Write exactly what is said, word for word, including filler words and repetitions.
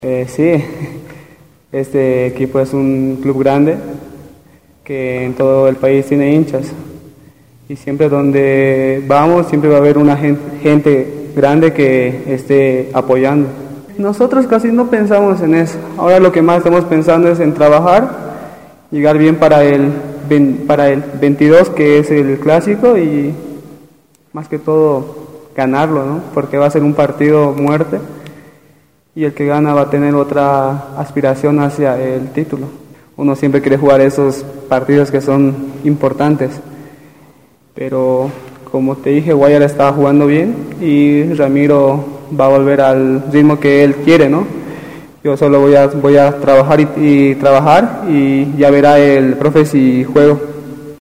Eh, sí, este equipo es un club grande que en todo el país tiene hinchas y siempre donde vamos siempre va a haber una gente, gente grande que esté apoyando. Nosotros casi no pensamos en eso, ahora lo que más estamos pensando es en trabajar, llegar bien para el, para el veintidós, que es el clásico, y más que todo ganarlo, ¿no? Porque va a ser un partido muerte y el que gana va a tener otra aspiración hacia el título. Uno siempre quiere jugar esos partidos que son importantes, pero como te dije, Guayar estaba jugando bien y Ramiro va a volver al ritmo que él quiere, ¿no? Yo solo voy a, voy a trabajar y, y trabajar y ya verá el profe si juego.